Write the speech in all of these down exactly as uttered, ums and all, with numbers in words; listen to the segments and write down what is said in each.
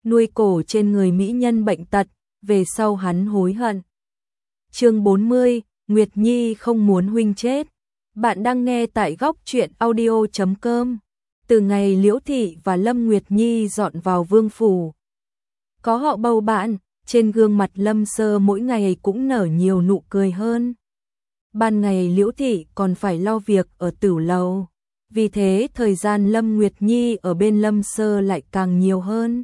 nuôi cổ trên người mỹ nhân bệnh tật, về sau hắn hối hận. Chương bốn mươi, Nguyệt Nhi không muốn huynh chết. Bạn đang nghe tại góc truyện audio chấm com. Từ ngày Liễu Thị và Lâm Nguyệt Nhi dọn vào vương phủ, có họ bầu bạn, trên gương mặt Lâm Sơ mỗi ngày cũng nở nhiều nụ cười hơn. Ban ngày Liễu Thị còn phải lo việc ở tửu lầu, vì thế thời gian Lâm Nguyệt Nhi ở bên Lâm Sơ lại càng nhiều hơn.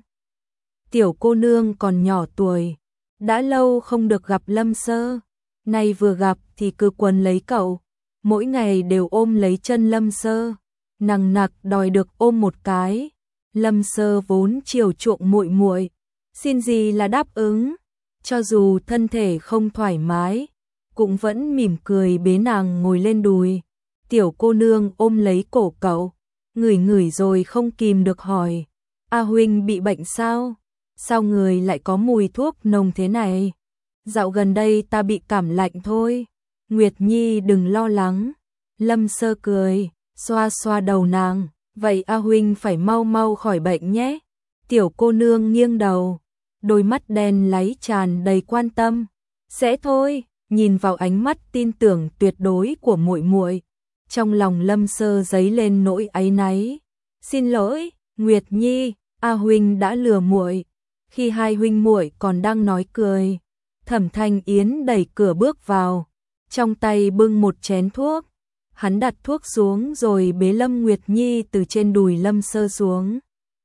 Tiểu cô nương còn nhỏ tuổi, đã lâu không được gặp Lâm Sơ, nay vừa gặp thì cứ quấn lấy cậu, mỗi ngày đều ôm lấy chân Lâm Sơ, nằng nặc đòi được ôm một cái. Lâm Sơ vốn chiều chuộng muội muội, xin gì là đáp ứng, cho dù thân thể không thoải mái, cũng vẫn mỉm cười bế nàng ngồi lên đùi. Tiểu cô nương ôm lấy cổ cậu, ngửi ngửi rồi không kìm được hỏi, A huynh bị bệnh sao? Sao người lại có mùi thuốc nồng thế này? Dạo gần đây ta bị cảm lạnh thôi. Nguyệt Nhi đừng lo lắng. Lâm Sơ cười, xoa xoa đầu nàng, vậy A huynh phải mau mau khỏi bệnh nhé. Tiểu cô nương nghiêng đầu, đôi mắt đen láy tràn đầy quan tâm. Sẽ thôi, nhìn vào ánh mắt tin tưởng tuyệt đối của muội muội, trong lòng Lâm Sơ dấy lên nỗi áy náy. Xin lỗi, Nguyệt Nhi, A huynh đã lừa muội. Khi hai huynh muội còn đang nói cười, Thẩm Thanh Yến đẩy cửa bước vào, trong tay bưng một chén thuốc. Hắn đặt thuốc xuống rồi bế Lâm Nguyệt Nhi từ trên đùi Lâm Sơ xuống,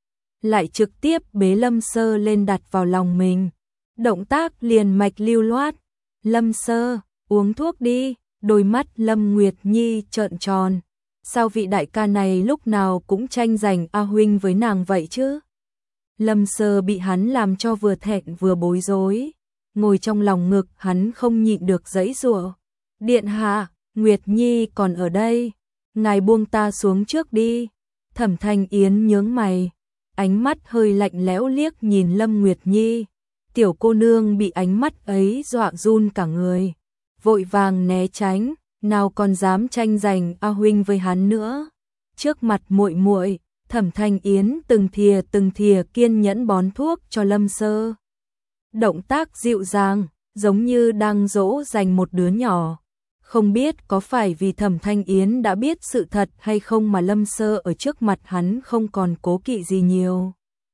lại trực tiếp bế Lâm Sơ lên đặt vào lòng mình. Động tác liền mạch lưu loát. Lâm Sơ, uống thuốc đi. Đôi mắt Lâm Nguyệt Nhi trợn tròn. Sao vị đại ca này lúc nào cũng tranh giành A huynh với nàng vậy chứ? Lâm Sơ bị hắn làm cho vừa thẹn vừa bối rối, ngồi trong lòng ngực hắn không nhịn được giãy giụa. Điện hạ, Nguyệt Nhi còn ở đây, ngài buông ta xuống trước đi. Thẩm Thanh Yến nhướng mày, ánh mắt hơi lạnh lẽo liếc nhìn Lâm Nguyệt Nhi. Tiểu cô nương bị ánh mắt ấy dọa run cả người, vội vàng né tránh, nào còn dám tranh giành A huynh với hắn nữa. Trước mặt muội muội, Thẩm Thanh Yến từng thìa từng thìa kiên nhẫn bón thuốc cho Lâm Sơ. Động tác dịu dàng, giống như đang dỗ dành một đứa nhỏ. Không biết có phải vì Thẩm Thanh Yến đã biết sự thật hay không mà Lâm Sơ ở trước mặt hắn không còn cố kỵ gì nhiều.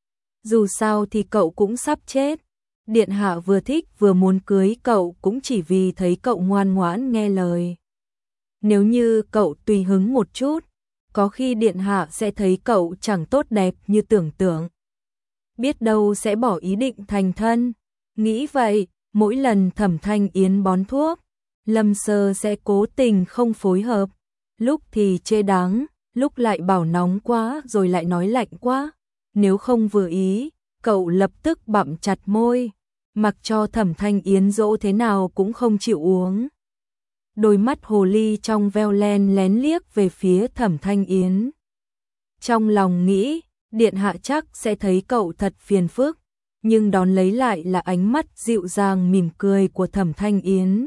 Dù sao thì cậu cũng sắp chết. Điện hạ vừa thích vừa muốn cưới cậu cũng chỉ vì thấy cậu ngoan ngoãn nghe lời. Nếu như cậu tùy hứng một chút, có khi điện hạ sẽ thấy cậu chẳng tốt đẹp như tưởng tượng, biết đâu sẽ bỏ ý định thành thân. Nghĩ vậy, mỗi lần Thẩm Thanh Yến bón thuốc, Lâm Sơ sẽ cố tình không phối hợp, lúc thì chê đáng, lúc lại bảo nóng quá rồi lại nói lạnh quá. Nếu không vừa ý, cậu lập tức bặm chặt môi, mặc cho Thẩm Thanh Yến dỗ thế nào cũng không chịu uống. Đôi mắt hồ ly trong veo len lén liếc về phía Thẩm Thanh Yến. Trong lòng nghĩ, điện hạ chắc sẽ thấy cậu thật phiền phức, nhưng đón lấy lại là ánh mắt dịu dàng mỉm cười của Thẩm Thanh Yến.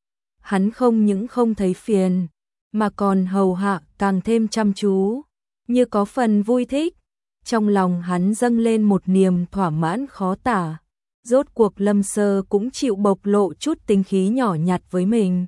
Hắn không những không thấy phiền, mà còn hầu hạ càng thêm chăm chú, như có phần vui thích. Trong lòng hắn dâng lên một niềm thỏa mãn khó tả. Rốt cuộc Lâm Sơ cũng chịu bộc lộ chút tính khí nhỏ nhặt với mình.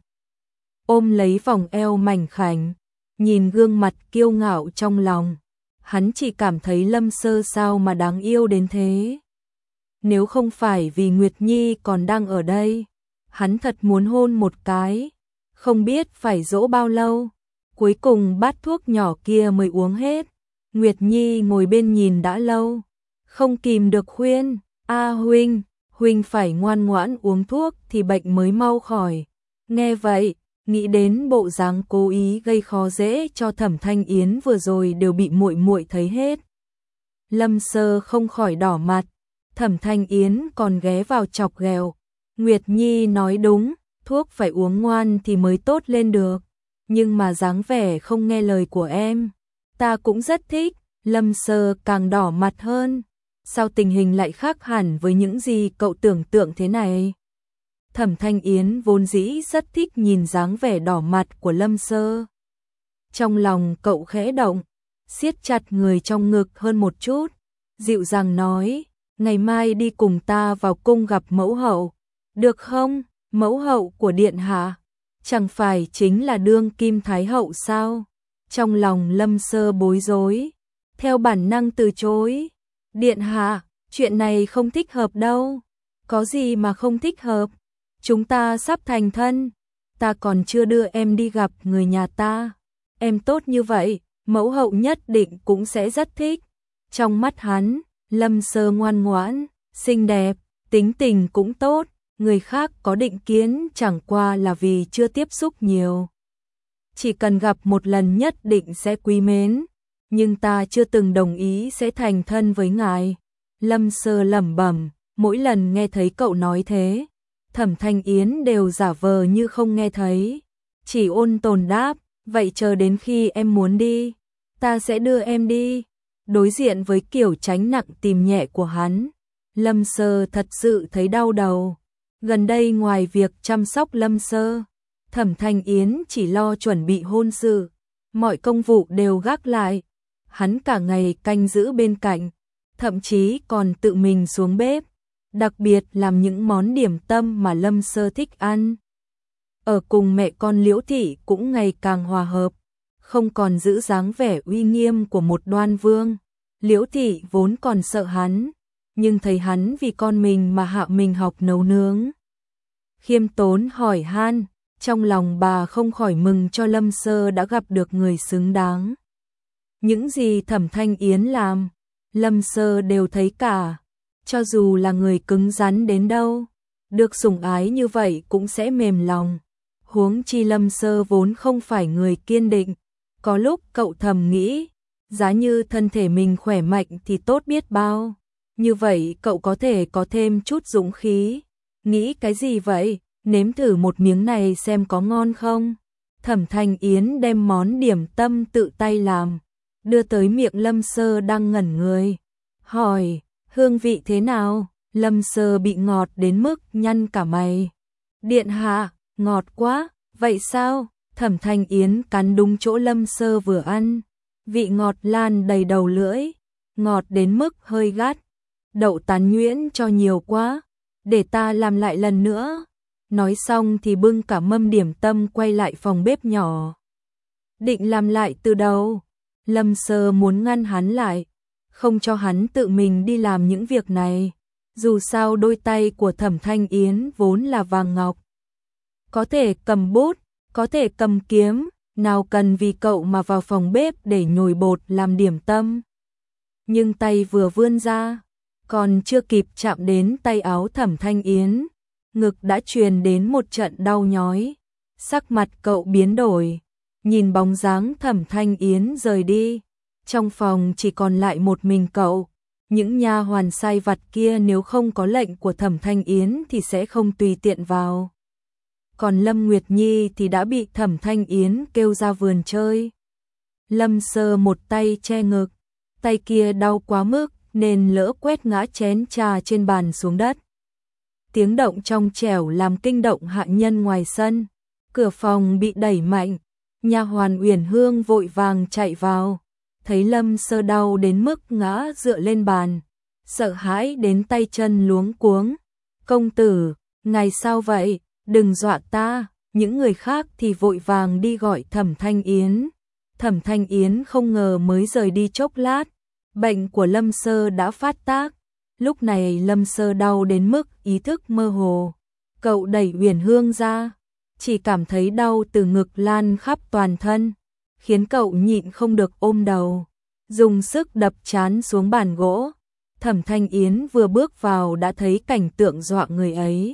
Ôm lấy vòng eo mảnh khảnh, nhìn gương mặt kiêu ngạo trong lòng, hắn chỉ cảm thấy Lâm Sơ sao mà đáng yêu đến thế. Nếu không phải vì Nguyệt Nhi còn đang ở đây, hắn thật muốn hôn một cái, không biết phải dỗ bao lâu. Cuối cùng bát thuốc nhỏ kia mới uống hết. Nguyệt Nhi ngồi bên nhìn đã lâu, không kìm được khuyên, A huynh, huynh phải ngoan ngoãn uống thuốc thì bệnh mới mau khỏi. Nghe vậy, nghĩ đến bộ dáng cố ý gây khó dễ cho Thẩm Thanh Yến vừa rồi đều bị muội muội thấy hết. Lâm Sơ không khỏi đỏ mặt, Thẩm Thanh Yến còn ghé vào chọc ghẹo. Nguyệt Nhi nói đúng, thuốc phải uống ngoan thì mới tốt lên được, nhưng mà dáng vẻ không nghe lời của em, ta cũng rất thích. Lâm Sơ càng đỏ mặt hơn. Sao tình hình lại khác hẳn với những gì cậu tưởng tượng thế này? Thẩm Thanh Yến vốn dĩ rất thích nhìn dáng vẻ đỏ mặt của Lâm Sơ. Trong lòng cậu khẽ động, siết chặt người trong ngực hơn một chút, dịu dàng nói, ngày mai đi cùng ta vào cung gặp mẫu hậu, được không? Mẫu hậu của điện hạ, chẳng phải chính là đương kim thái hậu sao? Trong lòng Lâm Sơ bối rối, theo bản năng từ chối. Điện hạ, chuyện này không thích hợp đâu. Có gì mà không thích hợp? Chúng ta sắp thành thân, ta còn chưa đưa em đi gặp người nhà ta. Em tốt như vậy, mẫu hậu nhất định cũng sẽ rất thích. Trong mắt hắn, Lâm Sơ ngoan ngoãn, xinh đẹp, tính tình cũng tốt, người khác có định kiến chẳng qua là vì chưa tiếp xúc nhiều. Chỉ cần gặp một lần nhất định sẽ quý mến, nhưng ta chưa từng đồng ý sẽ thành thân với ngài. Lâm Sơ lẩm bẩm, mỗi lần nghe thấy cậu nói thế, Thẩm Thanh Yến đều giả vờ như không nghe thấy, chỉ ôn tồn đáp, vậy chờ đến khi em muốn đi, ta sẽ đưa em đi. Đối diện với kiểu tránh nặng tìm nhẹ của hắn, Lâm Sơ thật sự thấy đau đầu. Gần đây ngoài việc chăm sóc Lâm Sơ, Thẩm Thanh Yến chỉ lo chuẩn bị hôn sự, mọi công vụ đều gác lại. Hắn cả ngày canh giữ bên cạnh, thậm chí còn tự mình xuống bếp, đặc biệt làm những món điểm tâm mà Lâm Sơ thích ăn. Ở cùng mẹ con Liễu Thị cũng ngày càng hòa hợp, không còn giữ dáng vẻ uy nghiêm của một đoan vương. Liễu Thị vốn còn sợ hắn, nhưng thấy hắn vì con mình mà hạ mình học nấu nướng, khiêm tốn hỏi han, trong lòng bà không khỏi mừng cho Lâm Sơ đã gặp được người xứng đáng. Những gì Thẩm Thanh Yến làm, Lâm Sơ đều thấy cả, cho dù là người cứng rắn đến đâu, được sủng ái như vậy cũng sẽ mềm lòng. Huống chi Lâm Sơ vốn không phải người kiên định, có lúc cậu thầm nghĩ, giá như thân thể mình khỏe mạnh thì tốt biết bao, như vậy cậu có thể có thêm chút dũng khí. Nghĩ cái gì vậy, nếm thử một miếng này xem có ngon không? Thẩm Thanh Yến đem món điểm tâm tự tay làm, đưa tới miệng Lâm Sơ đang ngẩn người, hỏi, hương vị thế nào? Lâm Sơ bị ngọt đến mức nhăn cả mày. Điện hạ, ngọt quá, vậy sao? Thẩm Thanh Yến cắn đúng chỗ Lâm Sơ vừa ăn, vị ngọt lan đầy đầu lưỡi, ngọt đến mức hơi gắt. Đậu tán nhuyễn cho nhiều quá, để ta làm lại lần nữa. Nói xong thì bưng cả mâm điểm tâm quay lại phòng bếp nhỏ. Định làm lại từ đầu. Lâm Sơ muốn ngăn hắn lại, không cho hắn tự mình đi làm những việc này. Dù sao đôi tay của Thẩm Thanh Yến vốn là vàng ngọc, có thể cầm bút, có thể cầm kiếm, nào cần vì cậu mà vào phòng bếp để nhồi bột làm điểm tâm. Nhưng tay vừa vươn ra, còn chưa kịp chạm đến tay áo Thẩm Thanh Yến, ngực đã truyền đến một trận đau nhói. Sắc mặt cậu biến đổi, nhìn bóng dáng Thẩm Thanh Yến rời đi. Trong phòng chỉ còn lại một mình cậu. Những nha hoàn sai vặt kia nếu không có lệnh của Thẩm Thanh Yến thì sẽ không tùy tiện vào. Còn Lâm Nguyệt Nhi thì đã bị Thẩm Thanh Yến kêu ra vườn chơi. Lâm Sơ một tay che ngực, tay kia đau quá mức nên lỡ quét ngã chén trà trên bàn xuống đất. Tiếng động trong trẻo làm kinh động hạ nhân ngoài sân. Cửa phòng bị đẩy mạnh, nha hoàn Uyển Hương vội vàng chạy vào, thấy Lâm Sơ đau đến mức ngã dựa lên bàn, sợ hãi đến tay chân luống cuống. Công tử, ngài sao vậy? Đừng dọa ta. Những người khác thì vội vàng đi gọi Thẩm Thanh Yến. Thẩm Thanh Yến không ngờ mới rời đi chốc lát, bệnh của Lâm Sơ đã phát tác. Lúc này Lâm Sơ đau đến mức ý thức mơ hồ. Cậu đẩy Uyển Hương ra, chỉ cảm thấy đau từ ngực lan khắp toàn thân, khiến cậu nhịn không được ôm đầu, dùng sức đập trán xuống bàn gỗ. Thẩm Thanh Yến vừa bước vào đã thấy cảnh tượng dọa người ấy,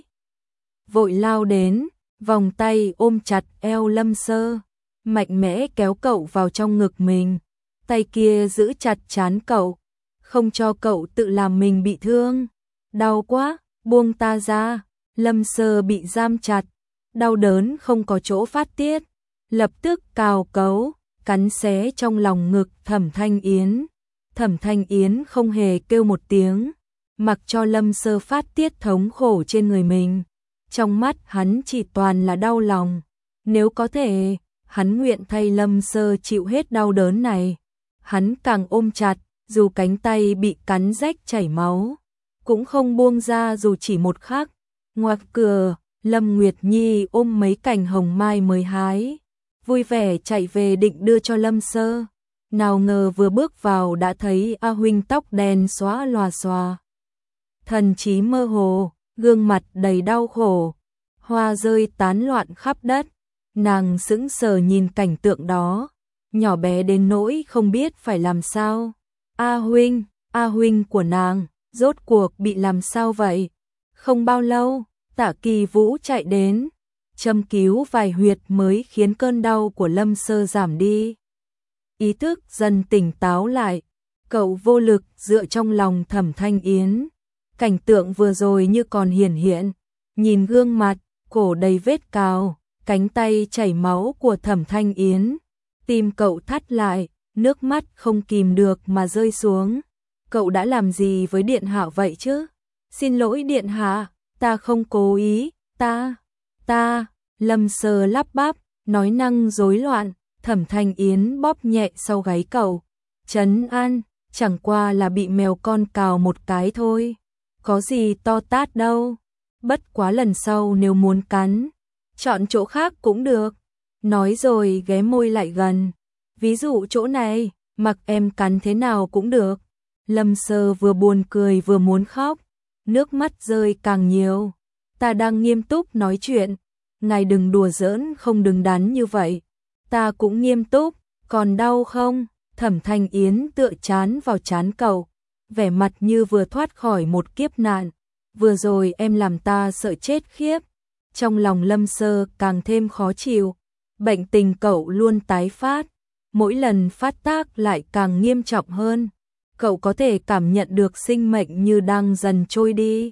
vội lao đến, vòng tay ôm chặt eo Lâm Sơ, mạnh mẽ kéo cậu vào trong ngực mình, tay kia giữ chặt trán cậu, không cho cậu tự làm mình bị thương. Đau quá, buông ta ra. Lâm Sơ bị giam chặt, đau đớn không có chỗ phát tiết, lập tức cào cấu, cắn xé trong lòng ngực Thẩm Thanh Yến. Thẩm Thanh Yến không hề kêu một tiếng, mặc cho Lâm Sơ phát tiết thống khổ trên người mình. Trong mắt hắn chỉ toàn là đau lòng, nếu có thể, hắn nguyện thay Lâm Sơ chịu hết đau đớn này. Hắn càng ôm chặt, dù cánh tay bị cắn rách chảy máu, cũng không buông ra dù chỉ một khắc. Ngoài cửa, Lâm Nguyệt Nhi ôm mấy cành hồng mai mới hái, vui vẻ chạy về định đưa cho Lâm Sơ. Nào ngờ vừa bước vào đã thấy A Huynh tóc đen xóa lòa xòa, thần trí mơ hồ, gương mặt đầy đau khổ, hoa rơi tán loạn khắp đất. Nàng sững sờ nhìn cảnh tượng đó, nhỏ bé đến nỗi không biết phải làm sao. A Huynh, A Huynh của nàng, rốt cuộc bị làm sao vậy? Không bao lâu, Tạ Kỳ Vũ chạy đến, châm cứu vài huyệt mới khiến cơn đau của Lâm Sơ giảm đi. Ý thức dần tỉnh táo lại, cậu vô lực dựa trong lòng Thẩm Thanh Yến. Cảnh tượng vừa rồi như còn hiển hiện, nhìn gương mặt, cổ đầy vết cào, cánh tay chảy máu của Thẩm Thanh Yến. Tim cậu thắt lại, nước mắt không kìm được mà rơi xuống. Cậu đã làm gì với Điện Hạ vậy chứ? Xin lỗi Điện Hạ, ta không cố ý, ta, ta, Lâm Sơ lắp bắp, nói năng rối loạn. Thẩm Thanh Yến bóp nhẹ sau gáy cậu, trấn an, chẳng qua là bị mèo con cào một cái thôi, có gì to tát đâu, bất quá lần sau nếu muốn cắn, chọn chỗ khác cũng được. Nói rồi ghé môi lại gần, ví dụ chỗ này, mặc em cắn thế nào cũng được. Lâm Sơ vừa buồn cười vừa muốn khóc, nước mắt rơi càng nhiều. Ta đang nghiêm túc nói chuyện, ngài đừng đùa giỡn không đứng đắn như vậy. Ta cũng nghiêm túc, còn đau không? Thẩm Thanh Yến tựa chán vào chán cậu, vẻ mặt như vừa thoát khỏi một kiếp nạn. Vừa rồi em làm ta sợ chết khiếp. Trong lòng Lâm Sơ càng thêm khó chịu, bệnh tình cậu luôn tái phát, mỗi lần phát tác lại càng nghiêm trọng hơn. Cậu có thể cảm nhận được sinh mệnh như đang dần trôi đi.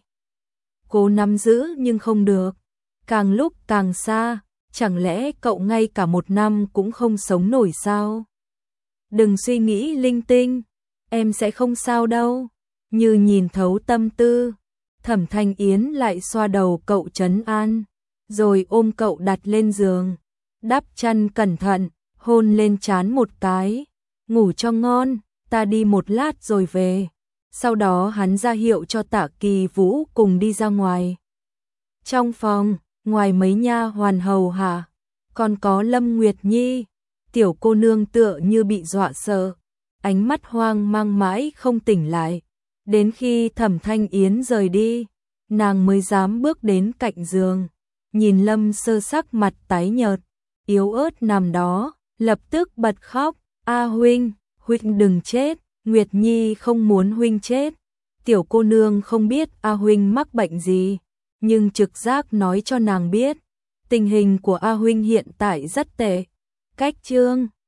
Cố nắm giữ nhưng không được, càng lúc càng xa. Chẳng lẽ cậu ngay cả một năm cũng không sống nổi sao? Đừng suy nghĩ linh tinh, em sẽ không sao đâu. Như nhìn thấu tâm tư, Thẩm Thanh Yến lại xoa đầu cậu trấn an, rồi ôm cậu đặt lên giường, đắp chăn cẩn thận, hôn lên trán một cái. Ngủ cho ngon, ta đi một lát rồi về. Sau đó hắn ra hiệu cho Tạ Kỳ Vũ cùng đi ra ngoài. Trong phòng, ngoài mấy nha hoàn hầu hạ, còn có Lâm Nguyệt Nhi, tiểu cô nương tựa như bị dọa sợ, ánh mắt hoang mang mãi không tỉnh lại. Đến khi Thẩm Thanh Yến rời đi, nàng mới dám bước đến cạnh giường, nhìn Lâm Sơ sắc mặt tái nhợt, yếu ớt nằm đó, lập tức bật khóc. A Huynh, Huynh đừng chết, Nguyệt Nhi không muốn Huynh chết. Tiểu cô nương không biết A Huynh mắc bệnh gì, nhưng trực giác nói cho nàng biết, tình hình của A Huynh hiện tại rất tệ. Cách chương